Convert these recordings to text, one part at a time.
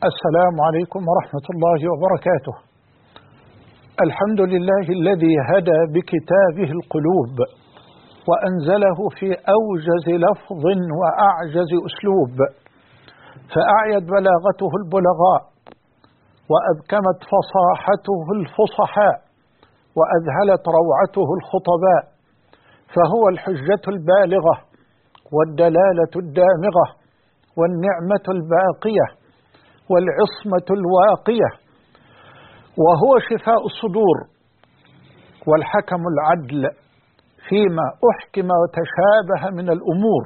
السلام عليكم ورحمة الله وبركاته. الحمد لله الذي هدى بكتابه القلوب وأنزله في أوجز لفظ وأعجز أسلوب، فأعيت بلاغته البلغاء وأبكمت فصاحته الفصحاء وأذهلت روعته الخطباء، فهو الحجة البالغة والدلالة الدامغة والنعمة الباقية والعصمة الواقية، وهو شفاء الصدور والحكم العدل فيما أحكم وتشابه من الأمور.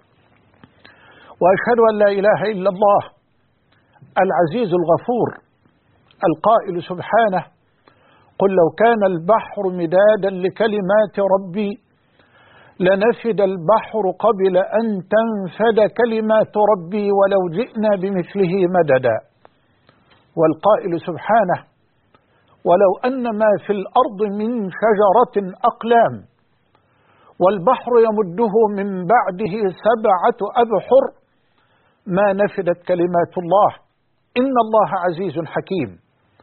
وأشهد أن لا إله إلا الله العزيز الغفور القائل سبحانه: قل لو كان البحر مدادا لكلمات ربي لنفد البحر قبل أن تنفد كلمات ربي ولو جئنا بمثله مددا. والقائل سبحانه: ولو أن ما في الأرض من شجرة أقلام والبحر يمده من بعده 7 أبحر ما نفدت كلمات الله إن الله عزيز حكيم.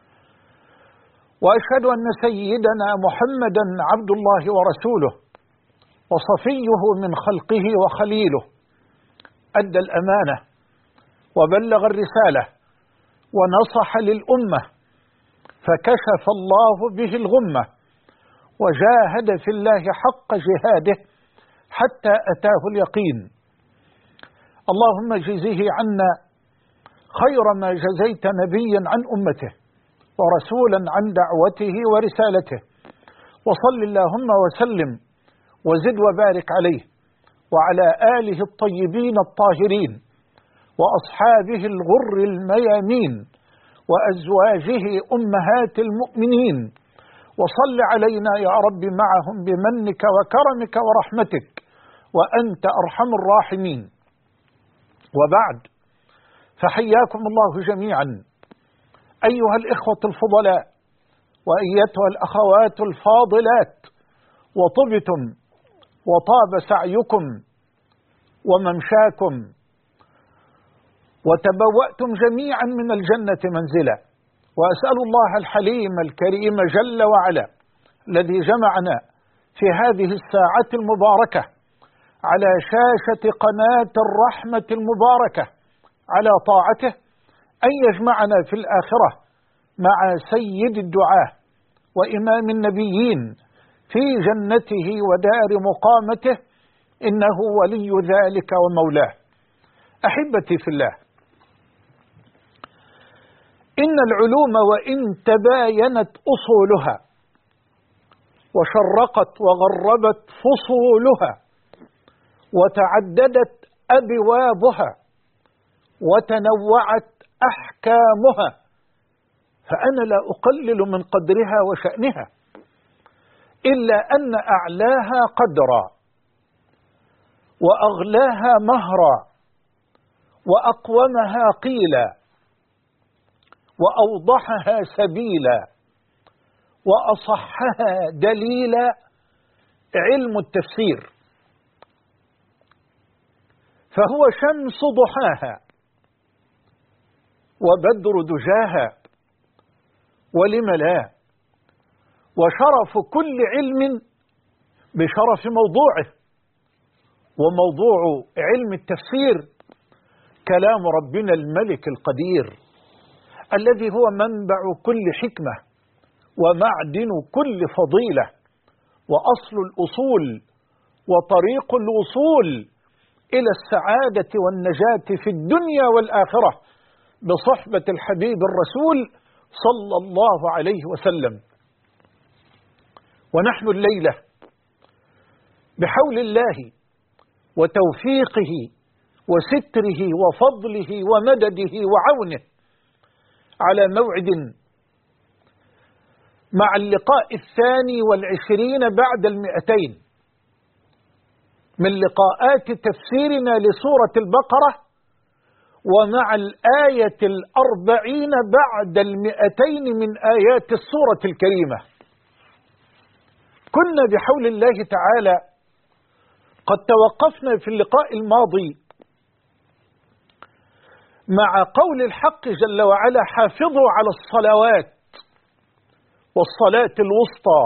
وأشهد أن سيدنا محمدا عبد الله ورسوله وصفيه من خلقه وخليله، أدى الأمانة وبلغ الرسالة ونصح للأمة، فكشف الله به الغمة وجاهد في الله حق جهاده حتى أتاه اليقين. اللهم اجزه عنا خير ما جزيت نبيا عن أمته ورسولا عن دعوته ورسالته، وصل اللهم وسلم وزد وبارك عليه وعلى آله الطيبين الطاهرين وأصحابه الغر الميامين وأزواجه أمهات المؤمنين، وصل علينا يا رب معهم بمنك وكرمك ورحمتك وأنت أرحم الراحمين. وبعد، فحياكم الله جميعا أيها الإخوة الفضلاء وأيتها الأخوات الفاضلات، وطبتم وطاب سعيكم وممشاكم وتبوأتم جميعا من الجنة منزلا. وأسأل الله الحليم الكريم جل وعلا الذي جمعنا في هذه الساعة المباركة على شاشة قناة الرحمة المباركة على طاعته أن يجمعنا في الآخرة مع سيد الدعاة وإمام النبيين في جنته ودار مقامته، إنه ولي ذلك ومولاه. أحبتي في الله، إن العلوم وإن تباينت أصولها وشرقت وغربت فصولها وتعددت أبوابها وتنوعت أحكامها، فأنا لا أقلل من قدرها وشأنها، إلا أن أعلاها قدرا وأغلاها مهرا وأقومها قيلا وأوضحها سبيلا وأصحها دليلا علم التفسير، فهو شمس ضحاها وبدر دجاها ولم لا، وشرف كل علم بشرف موضوعه. وموضوع علم التفسير كلام ربنا الملك القدير الذي هو منبع كل حكمة ومعدن كل فضيلة وأصل الأصول وطريق الوصول إلى السعادة والنجاة في الدنيا والآخرة بصحبة الحبيب الرسول صلى الله عليه وسلم. ونحن الليلة بحول الله وتوفيقه وستره وفضله ومدده وعونه على موعد مع اللقاء 22 بعد 200 من لقاءات تفسيرنا لسورة البقرة، ومع الآية 40 بعد 200 من آيات السورة الكريمة. كنا بحول الله تعالى قد توقفنا في اللقاء الماضي مع قول الحق جل وعلا: حافظوا على الصلوات والصلاة الوسطى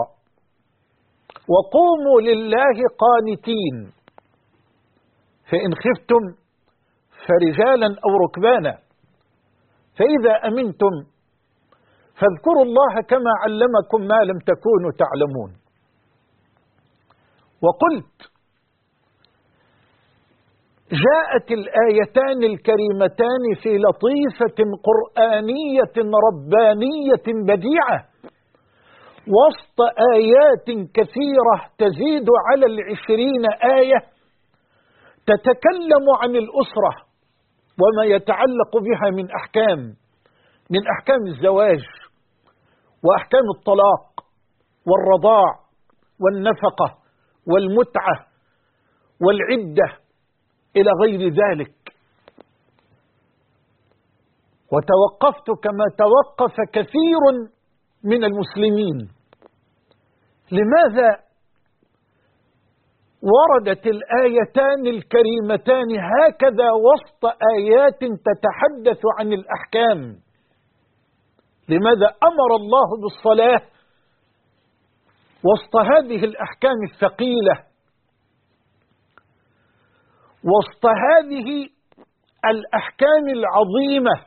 وقوموا لله قانتين، فإن خفتم فرجالا أو ركبانا، فإذا أمنتم فاذكروا الله كما علمكم ما لم تكونوا تعلمون. وقلت: جاءت الآيتان الكريمتان في لطيفة قرآنية ربانية بديعة وسط آيات كثيرة تزيد على 20 آية تتكلم عن الأسرة وما يتعلق بها من أحكام الزواج وأحكام الطلاق والرضاع والنفقة والمتعة والعدة إلى غير ذلك. وتوقفت كما توقف كثير من المسلمين: لماذا وردت الآيتان الكريمتان هكذا وسط آيات تتحدث عن الأحكام؟ لماذا أمر الله بالصلاة وسط هذه الأحكام الثقيلة، وسط هذه الأحكام العظيمة؟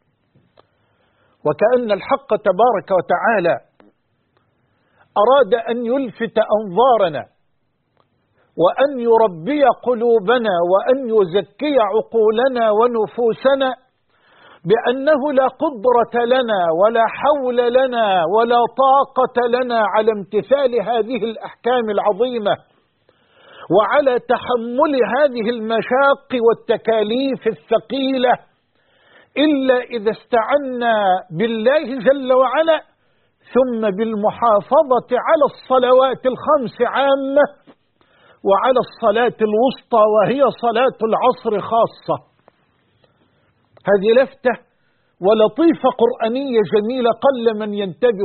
وكأن الحق تبارك وتعالى أراد أن يلفت أنظارنا وأن يربي قلوبنا وأن يزكي عقولنا ونفوسنا بأنه لا قدرة لنا ولا حول لنا ولا طاقة لنا على امتثال هذه الأحكام العظيمة وعلى تحمل هذه المشاق والتكاليف الثقيلة إلا إذا استعنا بالله جل وعلا، ثم بالمحافظة على الصلوات الخمس عامة وعلى الصلاة الوسطى وهي صلاة العصر خاصة. هذه لفتة ولطيفة قرآنية جميلة قل من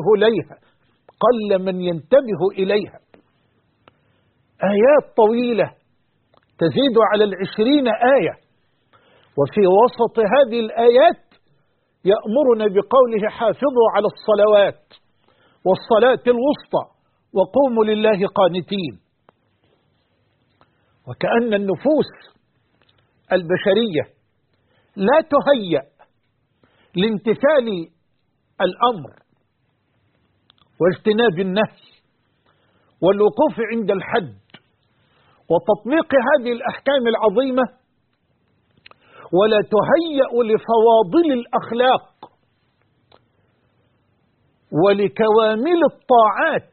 ينتبه إليها. آيات طويلة تزيد على 20 آية، وفي وسط هذه الآيات يأمرنا بقوله: حافظوا على الصلوات والصلاة الوسطى وقوموا لله قانتين. وكأن النفوس البشرية لا تهيأ لامتثال الأمر واجتناب النهي والوقوف عند الحد وتطبيق هذه الأحكام العظيمة، ولا تهيأ لفواضل الأخلاق ولكوامل الطاعات،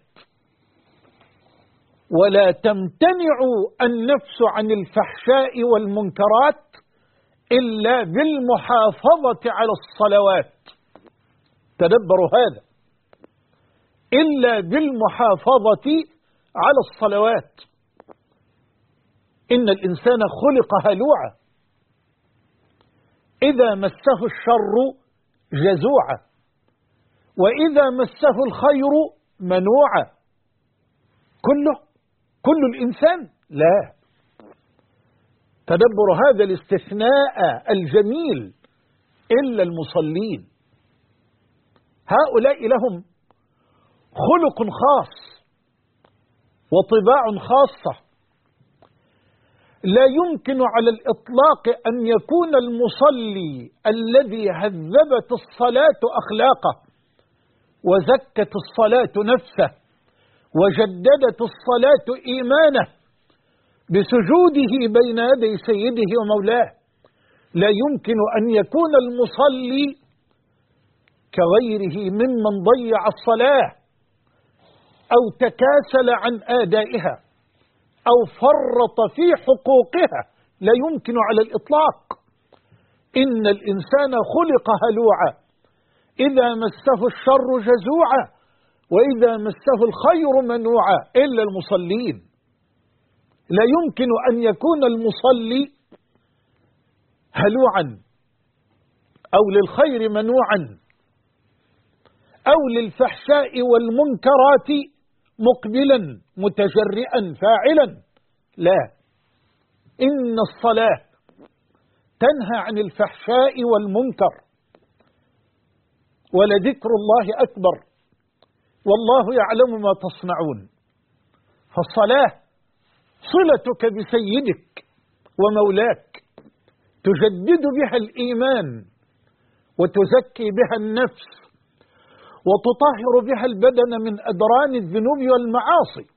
ولا تمتنع النفس عن الفحشاء والمنكرات إلا بالمحافظة على الصلوات. تدبروا هذا: إلا بالمحافظة على الصلوات. إن الإنسان خلق هلوعا، إذا مسه الشر جزوعا، وإذا مسه الخير منوعا. كل الإنسان؟ لا. تدبر هذا الاستثناء الجميل: إلا المصلين. هؤلاء لهم خلق خاص وطباع خاصة. لا يمكن على الإطلاق أن يكون المصلي الذي هذبت الصلاة أخلاقه وزكت الصلاة نفسه وجددت الصلاة إيمانه بسجوده بين يدي سيده ومولاه، لا يمكن أن يكون المصلي كغيره ممن ضيع الصلاة أو تكاسل عن آدائها أو فرط في حقوقها. لا يمكن على الإطلاق. إن الإنسان خلق هلوعا، إذا مسه الشر جزوعا، وإذا مسه الخير منوعا، إلا المصلين. لا يمكن أن يكون المصلي هلوعا أو للخير منوعا أو للفحشاء والمنكرات مقبلا متجرئا فاعلا. لا، إن الصلاة تنهى عن الفحشاء والمنكر، ولذكر الله أكبر والله يعلم ما تصنعون. فالصلاة صلتك بسيدك ومولاك، تجدد بها الإيمان وتزكي بها النفس وتطهر بها البدن من أدران الذنوب والمعاصي.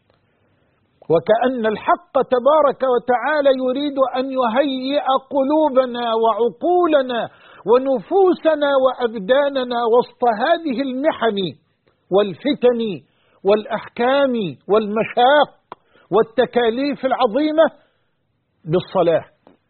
وكأن الحق تبارك وتعالى يريد أن يهيئ قلوبنا وعقولنا ونفوسنا وأبداننا وسط هذه المحن والفتن والأحكام والمشاق والتكاليف العظيمة بالصلاة.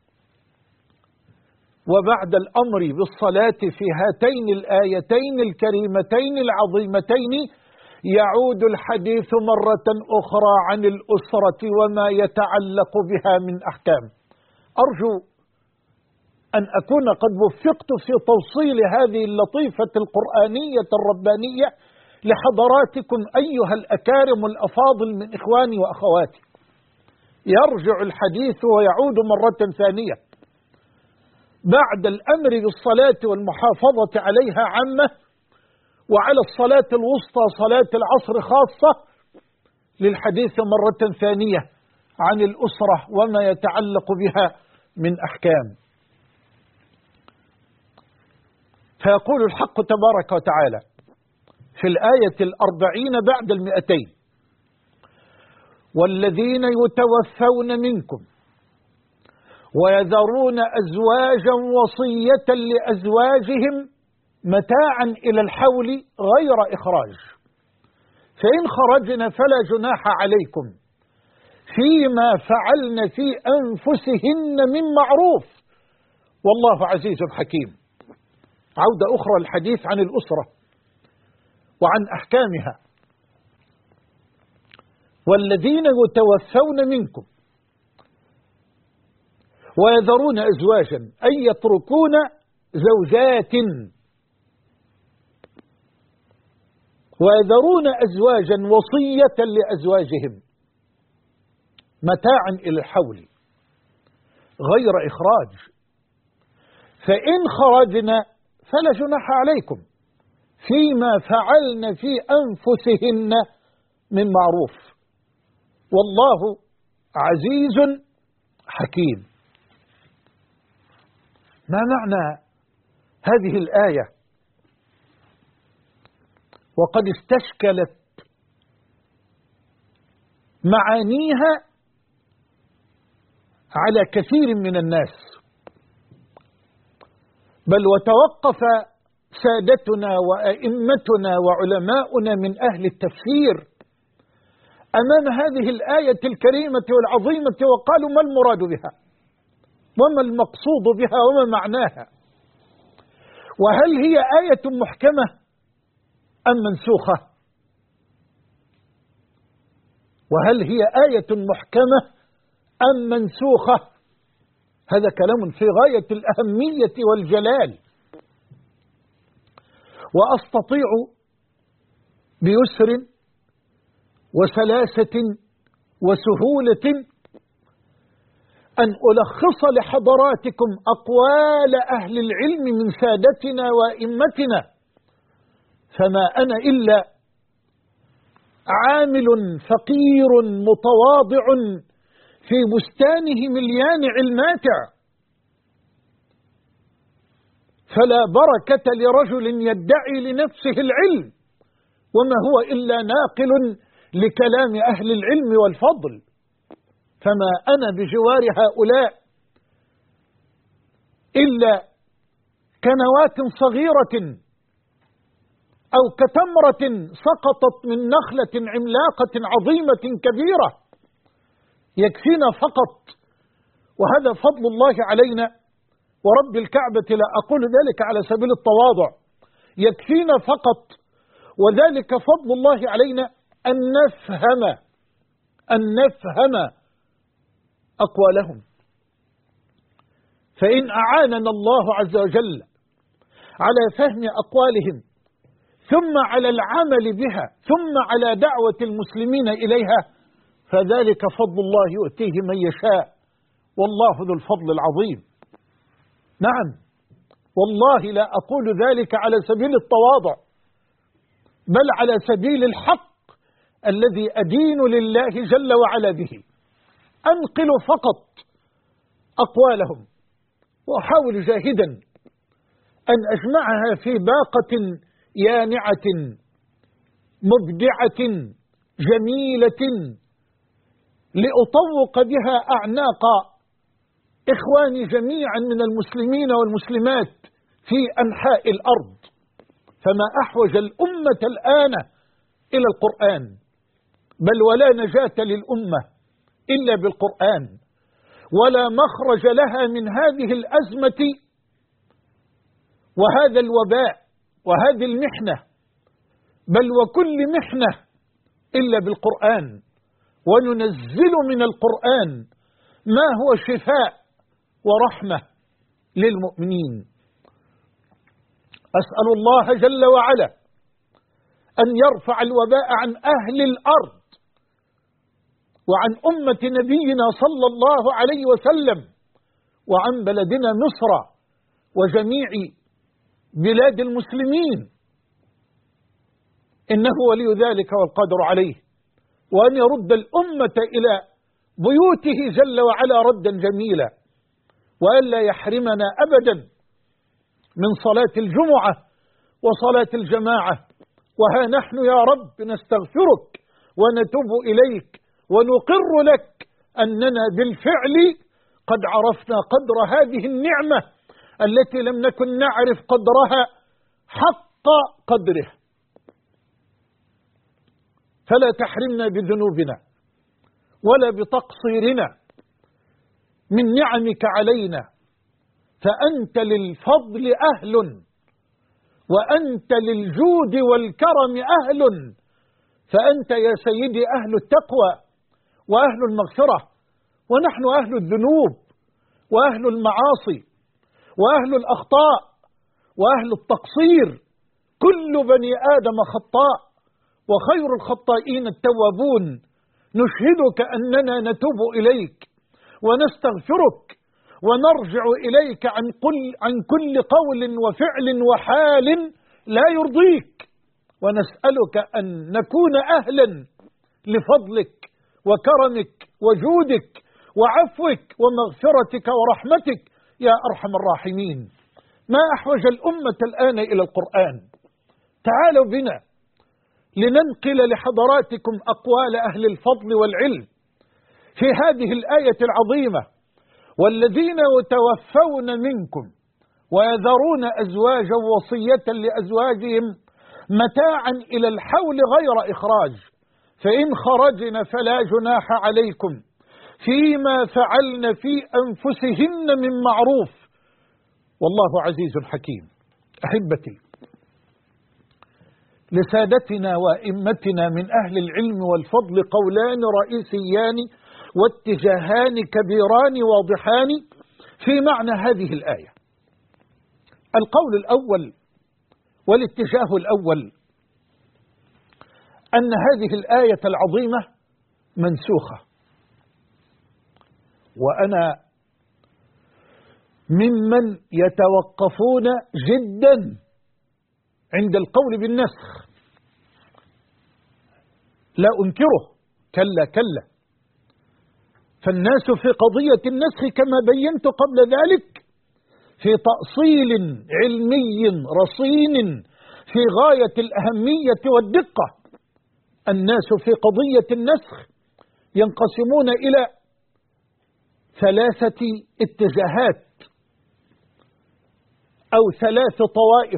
وبعد الأمر بالصلاة في هاتين الآيتين الكريمتين العظيمتين يعود الحديث مرة أخرى عن الأسرة وما يتعلق بها من أحكام. أرجو أن أكون قد وفقت في توصيل هذه اللطيفة القرآنية الربانية لحضراتكم أيها الأكارم الأفاضل من إخواني وأخواتي. يرجع الحديث ويعود مرة ثانية بعد الأمر بالصلاة والمحافظة عليها عامة، وعلى الصلاة الوسطى صلاة العصر خاصة، للحديث مرة ثانية عن الأسرة وما يتعلق بها من أحكام. فيقول الحق تبارك وتعالى في الآية 40 بعد 200: والذين يتوفون منكم ويذرون أزواجا وصية لأزواجهم متاعا إلى الحول غير إخراج، فإن خرجن فلا جناح عليكم فيما فعلن في أنفسهن من معروف والله عزيز حكيم. عودة أخرى الحديث عن الأسرة وعن أحكامها. والذين يتوفون منكم ويذرون أزواجا أي يتركون زوجات، ويذرون أزواجا وصية لأزواجهم متاعا إلى الحول غير إخراج، فإن خرجنا فلا جناح عليكم فيما فعلن في أنفسهن من معروف والله عزيز حكيم. ما معنى هذه الآية؟ وقد استشكلت معانيها على كثير من الناس، بل وتوقف سادتنا وأئمتنا وعلماؤنا من أهل التفسير أمام هذه الآية الكريمة والعظيمة وقالوا: ما المراد بها؟ وما المقصود بها؟ وما معناها؟ وهل هي آية محكمة أم منسوخة؟ وهل هي آية محكمة أم منسوخة؟ هذا كلام في غاية الأهمية والجلال، وأستطيع بيسر وسلاسة وسهولة أن ألخص لحضراتكم أقوال أهل العلم من سادتنا وأئمتنا، فما أنا إلا عامل فقير متواضع في بستانه مليان علماتع، فلا بركة لرجل يدعي لنفسه العلم وما هو إلا ناقل لكلام أهل العلم والفضل. فما أنا بجوار هؤلاء إلا كنواة صغيرة أو كتمرة سقطت من نخلة عملاقة عظيمة كبيرة، يكفينا فقط، وهذا فضل الله علينا ورب الكعبة، لا أقول ذلك على سبيل التواضع، يكفينا فقط وذلك فضل الله علينا أن نفهم أقوالهم. فإن أعاننا الله عز وجل على فهم أقوالهم ثم على العمل بها ثم على دعوة المسلمين إليها فذلك فضل الله يؤتيه من يشاء والله ذو الفضل العظيم. نعم، والله لا أقول ذلك على سبيل التواضع، بل على سبيل الحق الذي أدين لله جل وعلا به. أنقل فقط أقوالهم وأحاول جاهدا أن أجمعها في باقة يانعة مبدعة جميلة لأطوق بها أعناق إخواني جميعا من المسلمين والمسلمات في أنحاء الأرض. فما أحوج الأمة الآن إلى القرآن، بل ولا نجاة للأمة إلا بالقرآن، ولا مخرج لها من هذه الأزمة وهذا الوباء وهذه المحنة، بل وكل محنة إلا بالقرآن. وننزل من القرآن ما هو شفاء ورحمة للمؤمنين. أسأل الله جل وعلا أن يرفع الوباء عن أهل الأرض وعن أمة نبينا صلى الله عليه وسلم وعن بلدنا مصر وجميع بلاد المسلمين، إنه ولي ذلك والقادر عليه، وأن يرد الأمة إلى بيوته جل وعلا ردا جميلا، وأن لا يحرمنا أبدا من صلاة الجمعة وصلاة الجماعة. وها نحن يا رب نستغفرك ونتوب إليك ونقر لك أننا بالفعل قد عرفنا قدر هذه النعمة التي لم نكن نعرف قدرها حق قدره. فلا تحرمنا بذنوبنا ولا بتقصيرنا من نعمك علينا، فأنت للفضل أهل، وأنت للجود والكرم أهل، فأنت يا سيدي أهل التقوى وأهل المغفرة، ونحن أهل الذنوب وأهل المعاصي وأهل الأخطاء وأهل التقصير. كل بني آدم خطاء وخير الخطائين التوابون. نشهدك أننا نتوب إليك ونستغفرك ونرجع إليك عن كل قول وفعل وحال لا يرضيك، ونسألك أن نكون أهلا لفضلك وكرمك وجودك وعفوك ومغفرتك ورحمتك يا أرحم الراحمين. ما أحوج الأمة الآن إلى القرآن. تعالوا بنا لننقل لحضراتكم أقوال أهل الفضل والعلم في هذه الآية العظيمة: والذين يتوفون منكم ويذرون أزواجا وصية لأزواجهم متاعا إلى الحول غير إخراج، فإن خرجن فلا جناح عليكم فيما فعلن في أنفسهن من معروف والله عزيز حكيم. أحبتي، لسادتنا وأئمتنا من أهل العلم والفضل قولان رئيسيان واتجاهان كبيران واضحان في معنى هذه الآية. القول الأول والاتجاه الأول أن هذه الآية العظيمة منسوخة، وأنا ممن يتوقفون جدا عند القول بالنسخ، لا أنكره، كلا كلا، فالناس في قضية النسخ كما بينت قبل ذلك في تأصيل علمي رصين في غاية الأهمية والدقة. الناس في قضية النسخ ينقسمون إلى 3 اتجاهات أو 3 طوائف.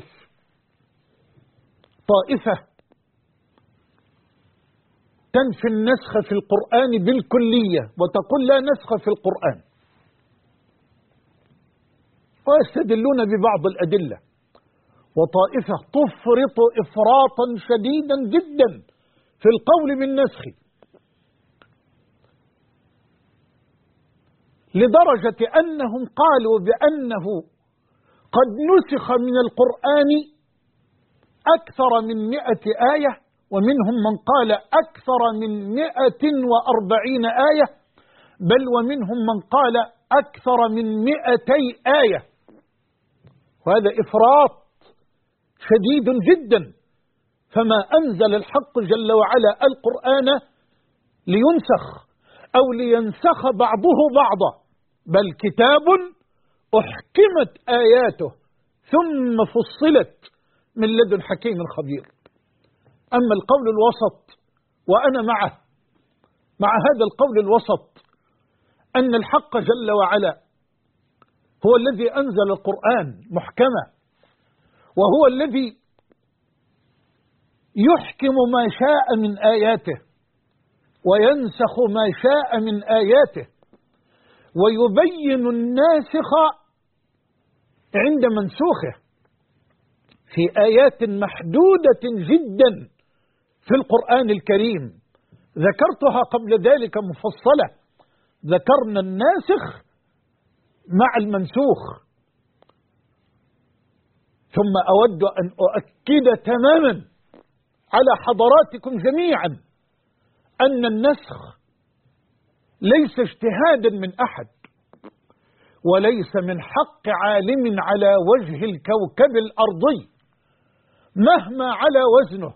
طائفة تنفي النسخ في القرآن بالكلية وتقول لا نسخ في القرآن، ويستدلون ببعض الأدلة. وطائفة تفرط إفراطا شديدا جدا في القول بالنسخ، لدرجة أنهم قالوا بأنه قد نسخ من القرآن أكثر من 100 آية، ومنهم من قال أكثر من 140 آية، بل ومنهم من قال أكثر من 200 آية وهذا إفراط شديد جدا. فما أنزل الحق جل وعلا القرآن لينسخ أو لينسخ بعضه بعضا، بل كتاب أحكمت آياته ثم فصلت من لدن حكيم خبير. أما القول الوسط، وأنا مع هذا القول الوسط، أن الحق جل وعلا هو الذي أنزل القرآن محكمة، وهو الذي يحكم ما شاء من آياته وينسخ ما شاء من آياته، ويبين الناسخ عند منسوخه في آيات محدودة جدا في القرآن الكريم، ذكرتها قبل ذلك مفصلة. ذكرنا الناسخ مع المنسوخ. ثم أود أن أؤكد تماما على حضراتكم جميعا أن النسخ ليس اجتهادا من أحد، وليس من حق عالم على وجه الكوكب الأرضي مهما على وزنه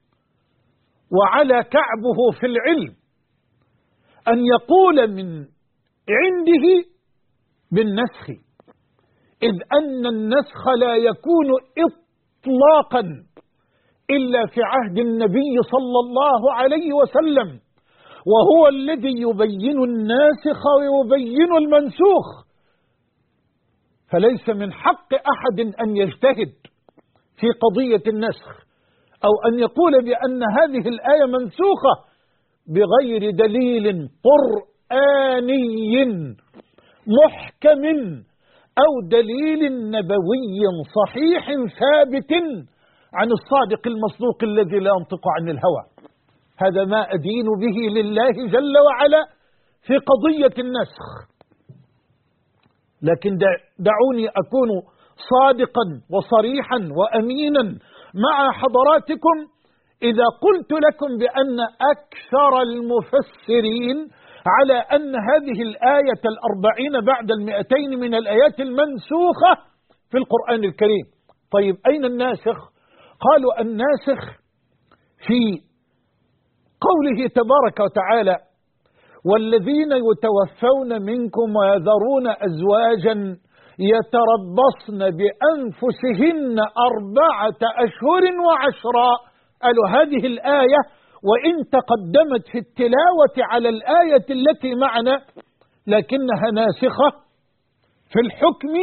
وعلى كعبه في العلم أن يقول من عنده بالنسخ، إذ أن النسخ لا يكون إطلاقا إلا في عهد النبي صلى الله عليه وسلم، وهو الذي يبين الناسخ ويبين المنسوخ. فليس من حق أحد أن يجتهد في قضية النسخ أو أن يقول بأن هذه الآية منسوخة بغير دليل قرآني محكم أو دليل نبوي صحيح ثابت عن الصادق المصدوق الذي لا ينطق عن الهوى. هذا ما أدين به لله جل وعلا في قضية النسخ. لكن دعوني أكون صادقا وصريحا وأمينا مع حضراتكم إذا قلت لكم بأن أكثر المفسرين على أن هذه الآية 40 بعد 200 من الآيات المنسوخة في القرآن الكريم. طيب أين الناسخ؟ قالوا الناسخ في قوله تبارك وتعالى: والذين يتوفون منكم ويذرون أزواجا يتربصن بأنفسهن 4 أشهر و10. قالوا هذه الآية وإن تقدمت في التلاوة على الآية التي معنا لكنها ناسخة في الحكم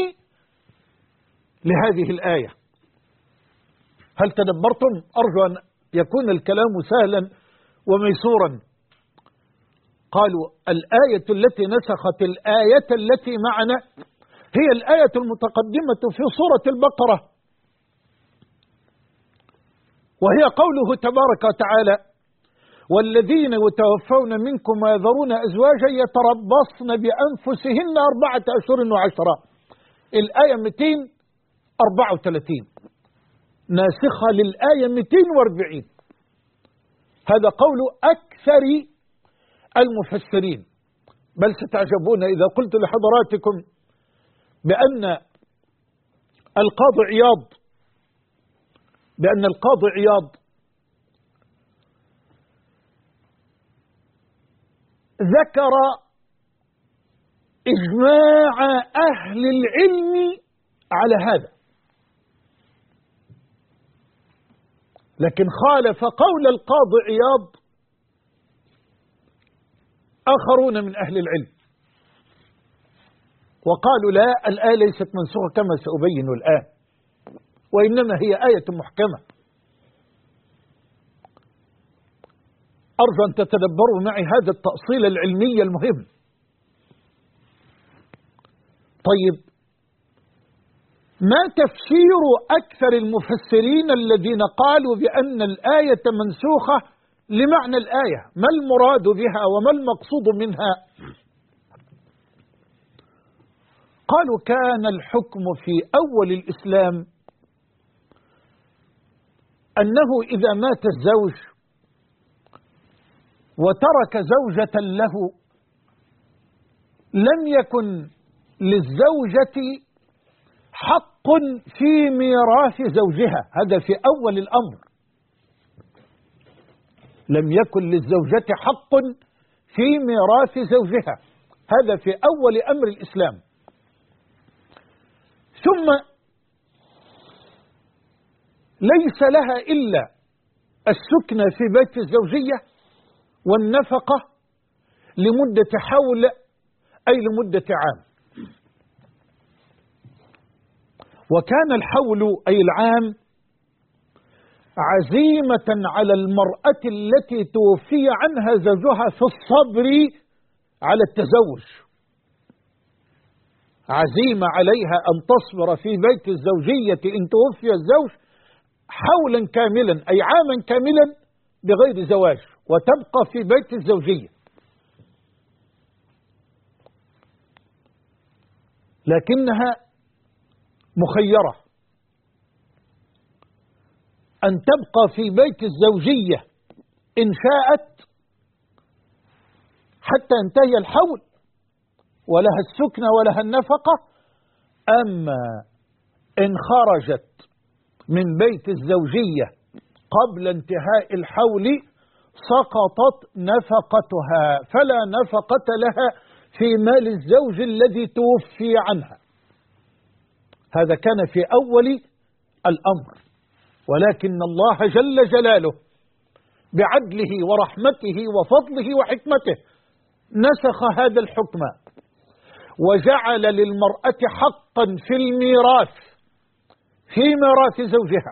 لهذه الآية. هل تدبرتم؟ أرجو أن يكون الكلام سهلا وميسورا. قالوا الآية التي نسخت الآية التي معنا هي الآية المتقدمة في سورة البقرة، وهي قوله تبارك وتعالى: والذين يتوفون منكم ويذرون أزواجا يتربصن بأنفسهن 4 أشهر و10. الآية 234 ناسخة للآية 240. هذا قول أكثر المفسرين. بل ستعجبون إذا قلت لحضراتكم بأن القاضي عياض ذكر إجماع أهل العلم على هذا، لكن خالف قول القاضي عياض آخرون من أهل العلم وقالوا لا، الآية ليست منسوخة كما سأبين الآن، وإنما هي آية محكمة. أرجو أن تتدبروا معي هذا التأصيل العلمي المهم. طيب، ما تفسير أكثر المفسرين الذين قالوا بأن الآية منسوخة لمعنى الآية؟ ما المراد بها وما المقصود منها؟ قالوا كان الحكم في أول الإسلام أنه إذا مات الزوج وترك زوجة له لم يكن للزوجة حق في ميراث زوجها، هذا في أول الأمر. لم يكن للزوجة حق في ميراث زوجها، هذا في أول أمر الإسلام. ثم ليس لها إلا السكنة في بيت الزوجية والنفقة لمدة حول، أي لمدة عام. وكان الحول أي العام عزيمة على المرأة التي توفي عنها زوجها في الصبر على التزوج، عزيمة عليها أن تصبر في بيت الزوجية إن توفي الزوج حولا كاملا، أي عاما كاملا بغير زواج، وتبقى في بيت الزوجية. لكنها مخيرة أن تبقى في بيت الزوجية إن شاءت حتى ينتهي الحول ولها السكنة ولها النفقة، أما إن خرجت من بيت الزوجية قبل انتهاء الحول سقطت نفقتها، فلا نفقة لها في مال الزوج الذي توفي عنها. هذا كان في أول الأمر، ولكن الله جل جلاله بعدله ورحمته وفضله وحكمته نسخ هذا الحكم، وجعل للمرأة حقا في الميراث، في ميراث زوجها،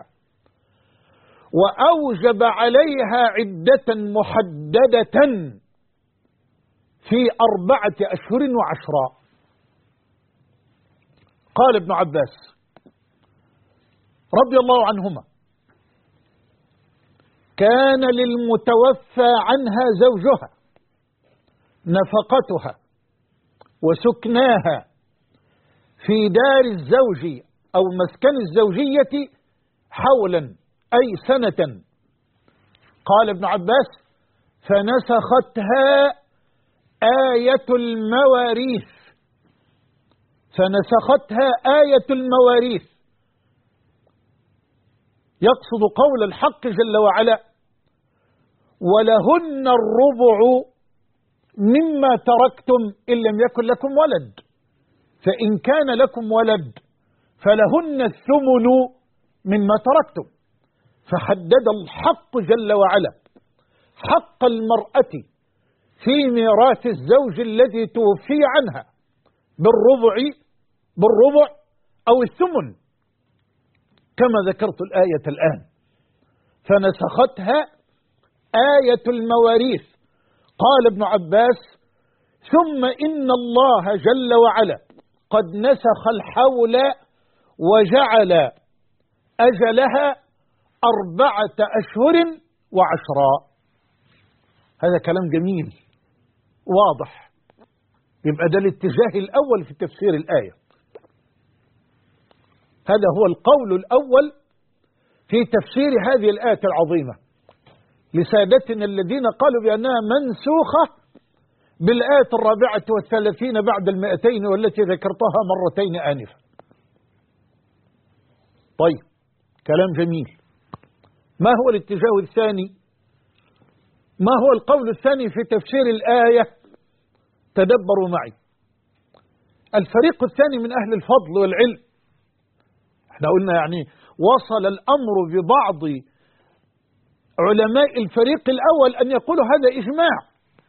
وأوجب عليها عدة محددة في 4 أشهر و10. قال ابن عباس رضي الله عنهما: كان للمتوفى عنها زوجها نفقتها وسكناها في دار الزوج أو مسكن الزوجية حولا، أي سنة. قال ابن عباس: فنسختها آية المواريث، فنسختها آية المواريث، يقصد قول الحق جل وعلا: ولهن الربع مما تركتم إن لم يكن لكم ولد، فإن كان لكم ولد فلهن الثمن مما تركتم. فحدد الحق جل وعلا حق المرأة في ميراث الزوج الذي توفي عنها بالربع أو الثمن كما ذكرت الآية الآن. فنسختها آية المواريث. قال ابن عباس: ثم إن الله جل وعلا قد نسخ الحول وجعل أجلها 4 أشهر و10. هذا كلام جميل واضح. يبقى ده الاتجاه الأول في تفسير الآية. هذا هو القول الأول في تفسير هذه الآية العظيمة لسادتنا الذين قالوا بأنها منسوخة بالآية 34 بعد 200 والتي ذكرتها مرتين آنفا. طيب، كلام جميل. ما هو الاتجاه الثاني؟ ما هو القول الثاني في تفسير الآية؟ تدبروا معي. الفريق الثاني من أهل الفضل والعلم، احنا قلنا يعني وصل الأمر ببعض علماء الفريق الأول أن يقولوا هذا إجماع،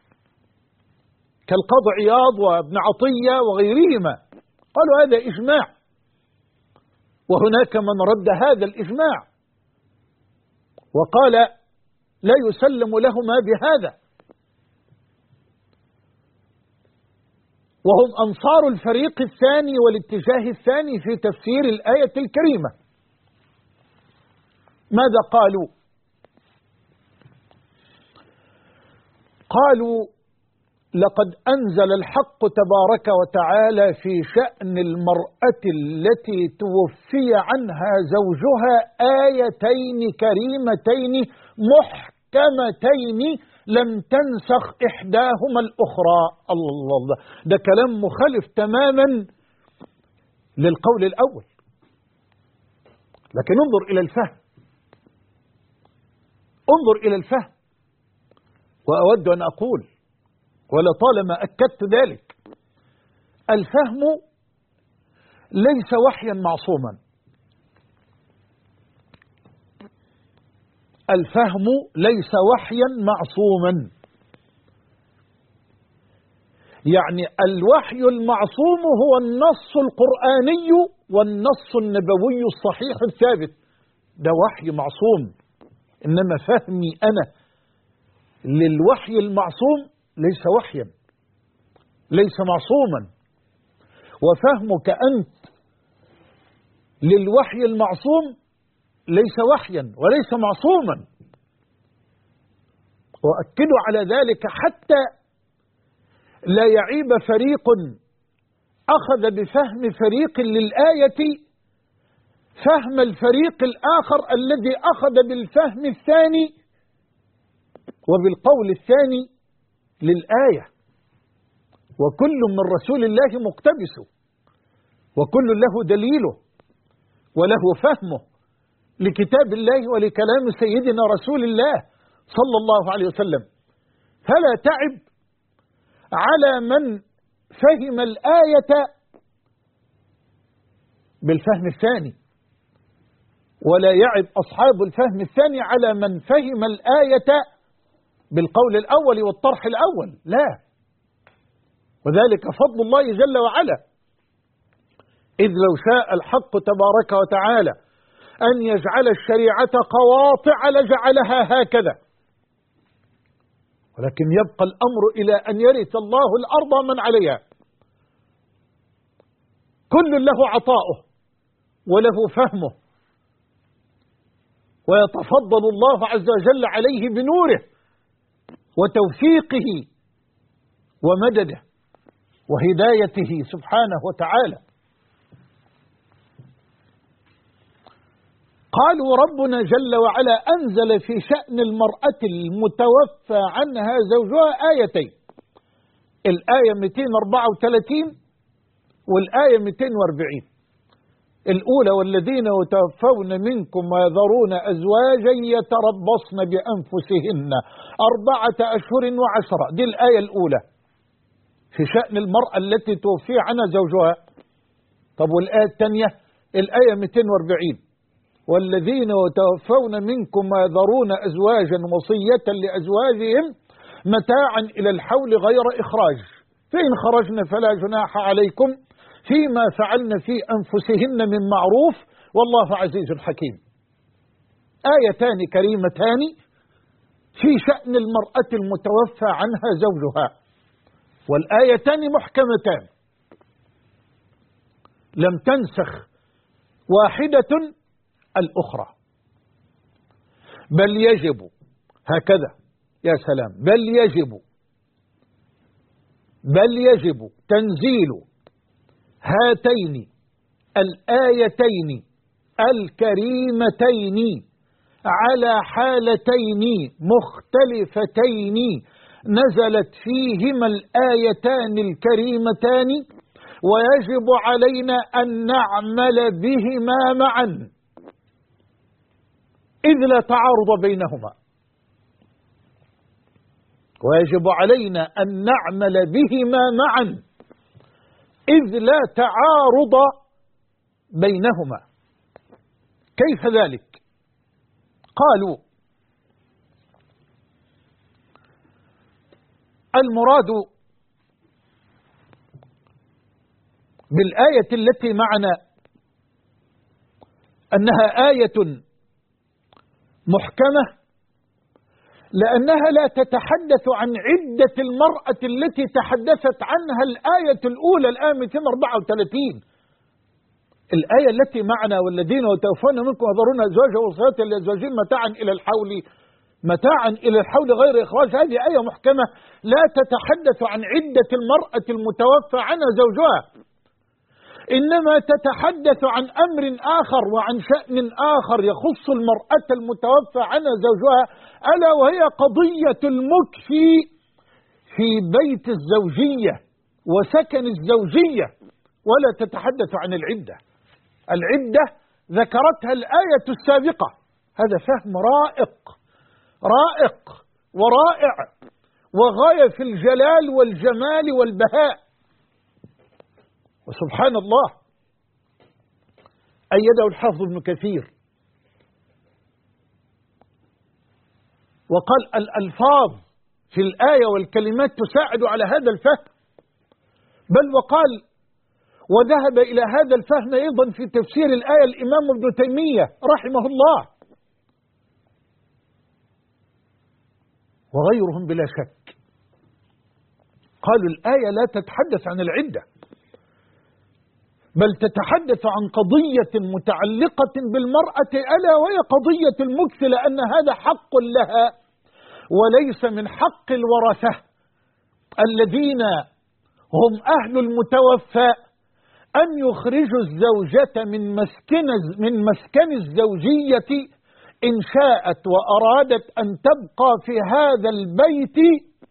كالقاضي عياض وابن عطية وغيرهما، قالوا هذا إجماع، وهناك من رد هذا الإجماع وقال لا يسلم لهما بهذا، وهم أنصار الفريق الثاني والاتجاه الثاني في تفسير الآية الكريمة. ماذا قالوا؟ قالوا: لقد أنزل الحق تبارك وتعالى في شأن المرأة التي توفي عنها زوجها آيتين كريمتين محكمتين لم تنسخ إحداهما الأخرى. الله، ده كلام مخالف تماما للقول الأول. لكن انظر إلى الفهم، انظر إلى الفهم. وأود أن أقول ولطالما أكدت ذلك، الفهم ليس وحيا معصوما. الفهم ليس وحيا معصوما. يعني الوحي المعصوم هو النص القرآني والنص النبوي الصحيح الثابت، ده وحي معصوم. إنما فهمي أنا للوحي المعصوم ليس وحيا، ليس معصوما. وفهمك أنت للوحي المعصوم ليس وحيا وليس معصوما. وأكد على ذلك حتى لا يعيب فريق أخذ بفهم فريق للآية فهم الفريق الآخر الذي أخذ بالفهم الثاني وبالقول الثاني للآية. وكل من رسول الله مقتبس، وكل له دليله وله فهمه لكتاب الله ولكلام سيدنا رسول الله صلى الله عليه وسلم. فلا تعب على من فهم الآية بالفهم الثاني، ولا يعب أصحاب الفهم الثاني على من فهم الآية بالقول الأول والطرح الأول، لا. وذلك فضل الله جل وعلا، إذ لو شاء الحق تبارك وتعالى أن يجعل الشريعة قواطع لجعلها هكذا، ولكن يبقى الأمر إلى أن يرث الله الأرض من عليها. كل له عطاؤه وله فهمه، ويتفضل الله عز وجل عليه بنوره وتوفيقه ومدده وهدايته سبحانه وتعالى. قالوا ربنا جل وعلا أنزل في شأن المرأة المتوفى عنها زوجها آيتين، الآية 234 والآية 240. الأولى والذين يتوفون منكم ويذرون أزواجا يتربصن بأنفسهن 4 أشهر و10، دي الآية الأولى في شأن المرأة التي توفي عنها زوجها. طب والآية الثانية الآية 240 والذين يتوفون منكم ويذرون أزواجا وصية لأزواجهم متاعا إلى الحول غير إخراج، فإن خرجن فلا جناح عليكم فيما فعلن في أنفسهن من معروف والله عزيز حكيم. آيتان كريمتان في شأن المرأة المتوفى عنها زوجها، والآيتان محكمتان لم تنسخ واحدة الأخرى، بل يجب هكذا، يا سلام، بل يجب تنزيل هاتين الآيتين الكريمتين على حالتين مختلفتين نزلت فيهما الآيتان الكريمتان، ويجب علينا أن نعمل بهما معا إذ لا تعارض بينهما، ويجب علينا أن نعمل بهما معا إذ لا تعارض بينهما. كيف ذلك؟ قالوا المراد بالآية التي معنا أنها آية محكمة لأنها لا تتحدث عن عدة المرأة التي تحدثت عنها الآية الأولى، الآية 234. الآية التي معنا والذين يتوفون منكم ويذرون أزواجا وصية لأزواجهم متاعا إلى الحول غير إخراج، هذه آية محكمة لا تتحدث عن عدة المرأة المتوفى عنها زوجها، إنما تتحدث عن أمر آخر وعن شأن آخر يخص المرأة المتوفى عنها زوجها، ألا وهي قضية المكث في بيت الزوجية وسكن الزوجية، ولا تتحدث عن العدة. العدة ذكرتها الآية السابقة. هذا فهم رائق ورائع وغاية في الجلال والجمال والبهاء. وسبحان الله أيده الحافظ ابن كثير وقال الألفاظ في الآية والكلمات تساعد على هذا الفهم، بل وقال وذهب إلى هذا الفهم أيضا في تفسير الآية الإمام ابن تيمية رحمه الله وغيرهم بلا شك. قالوا الآية لا تتحدث عن العدة، بل تتحدث عن قضية متعلقة بالمرأة ألا وهي قضية المكث، لأن هذا حق لها وليس من حق الورثة الذين هم أهل المتوفى أن يخرجوا الزوجة من مسكن الزوجية إن شاءت وأرادت أن تبقى في هذا البيت،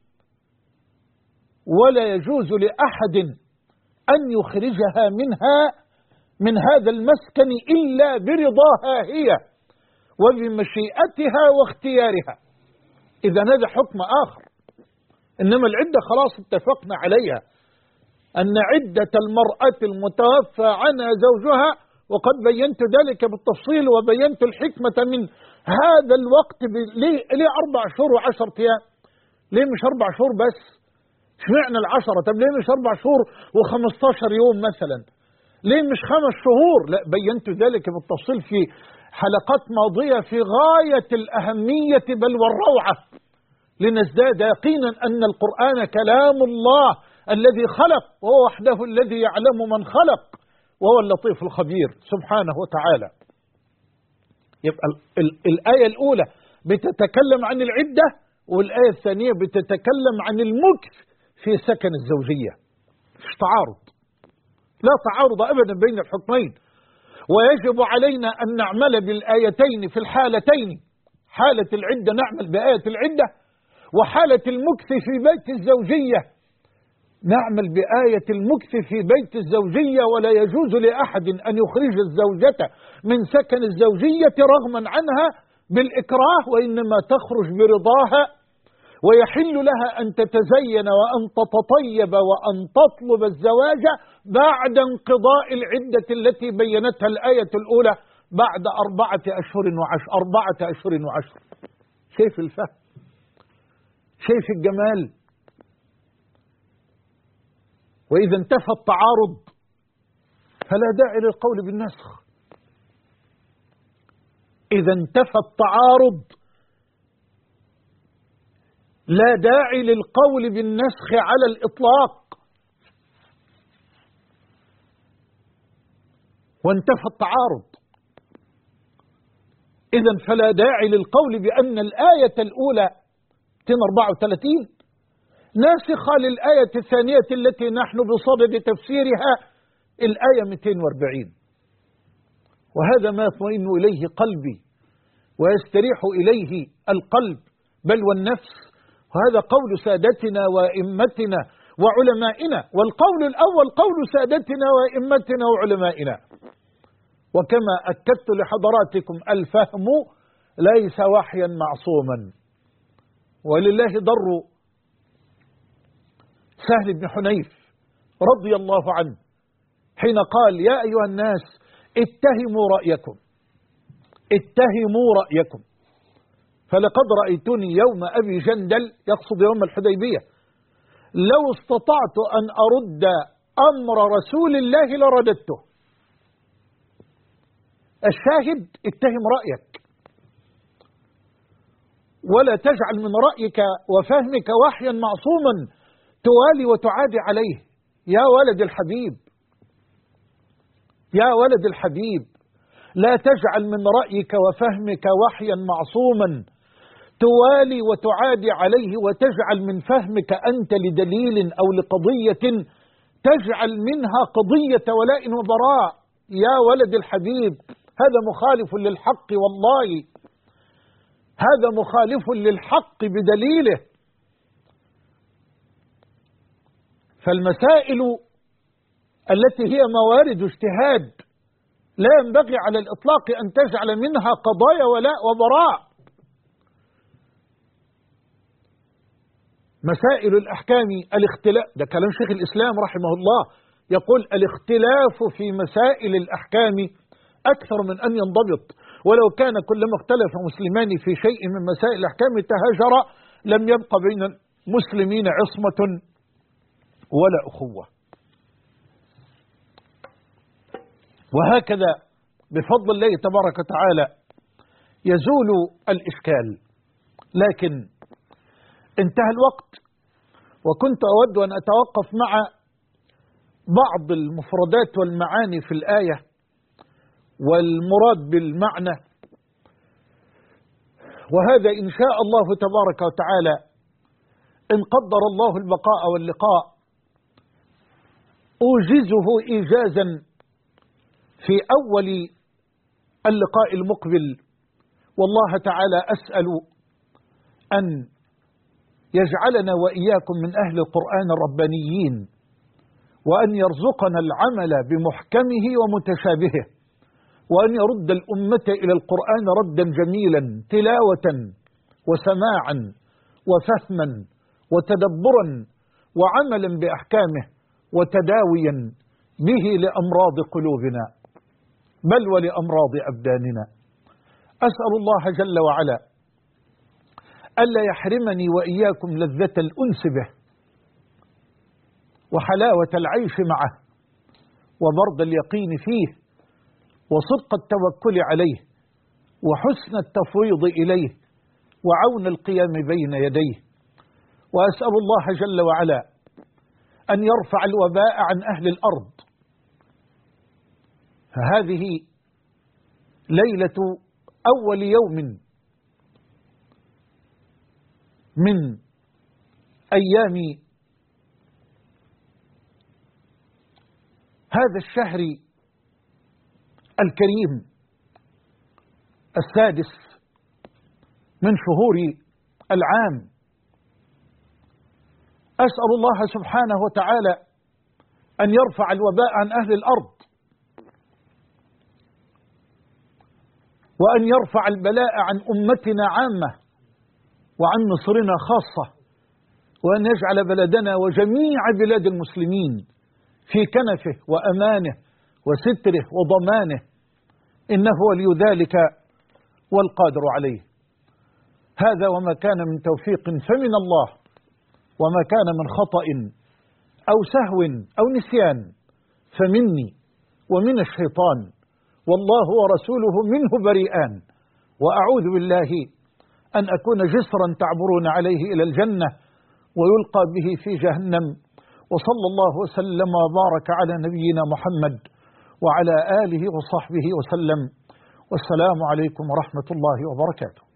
ولا يجوز لأحد أن يخرجها من هذا المسكن إلا برضاها هي وبمشيئتها واختيارها. إذا هذا حكم آخر. إنما العدة خلاص اتفقنا عليها، أن عدة المرأة المتوفى عنها زوجها، وقد بينت ذلك بالتفصيل وبينت الحكمة من هذا الوقت. ليه 4 شهور و10 أيام؟ ليه مش 4 شهور بس؟ اشمعنى 10؟ طب ليه مش 4 شهور و15 يوم مثلا؟ ليه مش 5 شهور؟ لا، بينت ذلك بالتفصيل في حلقات ماضية في غاية الأهمية بل والروعة، لنزداد يقينا أن القرآن كلام الله الذي خلق، وهو وحده الذي يعلم من خلق، وهو اللطيف الخبير سبحانه وتعالى. يبقى الآية الأولى بتتكلم عن العدة، والآية الثانية بتتكلم عن المكث في سكن الزوجية. مش تعارض، لا تعارض أبدا بين الحكمين، ويجب علينا أن نعمل بالآيتين في الحالتين. حالة العدة نعمل بآية العدة، وحالة المكث في بيت الزوجية نعمل بآية المكث في بيت الزوجية. ولا يجوز لأحد أن يخرج الزوجة من سكن الزوجية رغما عنها بالإكراه، وإنما تخرج برضاها، ويحل لها أن تتزين وأن تتطيب وأن تطلب الزواج بعد انقضاء العدة التي بينتها الآية الأولى بعد 4 أشهر و10. 4 أشهر و10. شايف الفهم؟ شايف الجمال؟ وإذا انتفى التعارض فلا داعي للقول بالنسخ. إذا انتفى التعارض لا داعي للقول بالنسخ على الإطلاق. وانتفى التعارض، إذن فلا داعي للقول بأن الآية الأولى 234 ناسخة للآية الثانية التي نحن بصدد تفسيرها الآية 240. وهذا ما يطمئن إليه قلبي ويستريح إليه القلب بل والنفس، وهذا قول سادتنا وإمتنا وعلمائنا. والقول الأول قول سادتنا وإمتنا وعلمائنا. وكما أكدت لحضراتكم الفهم ليس وحيا معصوما. ولله در سهل بن حنيف رضي الله عنه حين قال يا أيها الناس اتهموا رأيكم، اتهموا رأيكم، فلقد رأيتني يوم أبي جندل، يقصد يوم الحديبية، لو استطعت أن أرد أمر رسول الله لرددته. الشاهد اتهم رأيك، ولا تجعل من رأيك وفهمك وحيا معصوما توالي وتعادي عليه. يا ولد الحبيب، يا ولد الحبيب، لا تجعل من رأيك وفهمك وحيا معصوما توالي وتعادي عليه، وتجعل من فهمك أنت لدليل أو لقضية تجعل منها قضية ولاء وبراء. يا ولد الحبيب، هذا مخالف للحق، والله هذا مخالف للحق بدليله. فالمسائل التي هي موارد اجتهاد لا ينبغي على الإطلاق أن تجعل منها قضايا ولاء وبراء. مسائل الأحكام الاختلاف، ده كلام شيخ الإسلام رحمه الله، يقول الاختلاف في مسائل الأحكام أكثر من أن ينضبط، ولو كان كلما اختلف مسلمان في شيء من مسائل الأحكام تهاجر لم يبق بين المسلمين عصمة ولا أخوة. وهكذا بفضل الله تبارك وتعالى يزول الإشكال. لكن انتهى الوقت، وكنت أود أن أتوقف مع بعض المفردات والمعاني في الآية والمراد بالمعنى، وهذا إن شاء الله تبارك وتعالى إن قدر الله البقاء واللقاء أوجزه إيجازا في أول اللقاء المقبل. والله تعالى أسأل أن يجعلنا وإياكم من أهل القرآن الربانيين، وأن يرزقنا العمل بمحكمه ومتشابهه، وأن يرد الأمة إلى القرآن ردا جميلا، تلاوة وسماعا وفهما وتدبرا وعملا بأحكامه وتداويا به لأمراض قلوبنا بل ولأمراض أبداننا. أسأل الله جل وعلا ألا يحرمني وإياكم لذة الأنس به وحلاوة العيش معه وبرد اليقين فيه وصدق التوكل عليه وحسن التفويض إليه وعون القيام بين يديه. وأسأل الله جل وعلا أن يرفع الوباء عن أهل الأرض. فهذه ليلة أول يوم من أيام هذا الشهر الكريم السادس من شهور العام. أسأل الله سبحانه وتعالى أن يرفع الوباء عن أهل الأرض، وأن يرفع البلاء عن أمتنا عامة وعن مصرنا خاصة، وأن يجعل بلدنا وجميع بلاد المسلمين في كنفه وأمانه وستره وضمانه، إنه ولي ذلك والقادر عليه. هذا وما كان من توفيق فمن الله، وما كان من خطأ أو سهو أو نسيان فمني ومن الشيطان، والله ورسوله منه بريئان. وأعوذ بالله أن أكون جسرا تعبرون عليه إلى الجنة ويلقى به في جهنم. وصلى الله وسلم وبارك على نبينا محمد وعلى آله وصحبه وسلم، والسلام عليكم ورحمة الله وبركاته.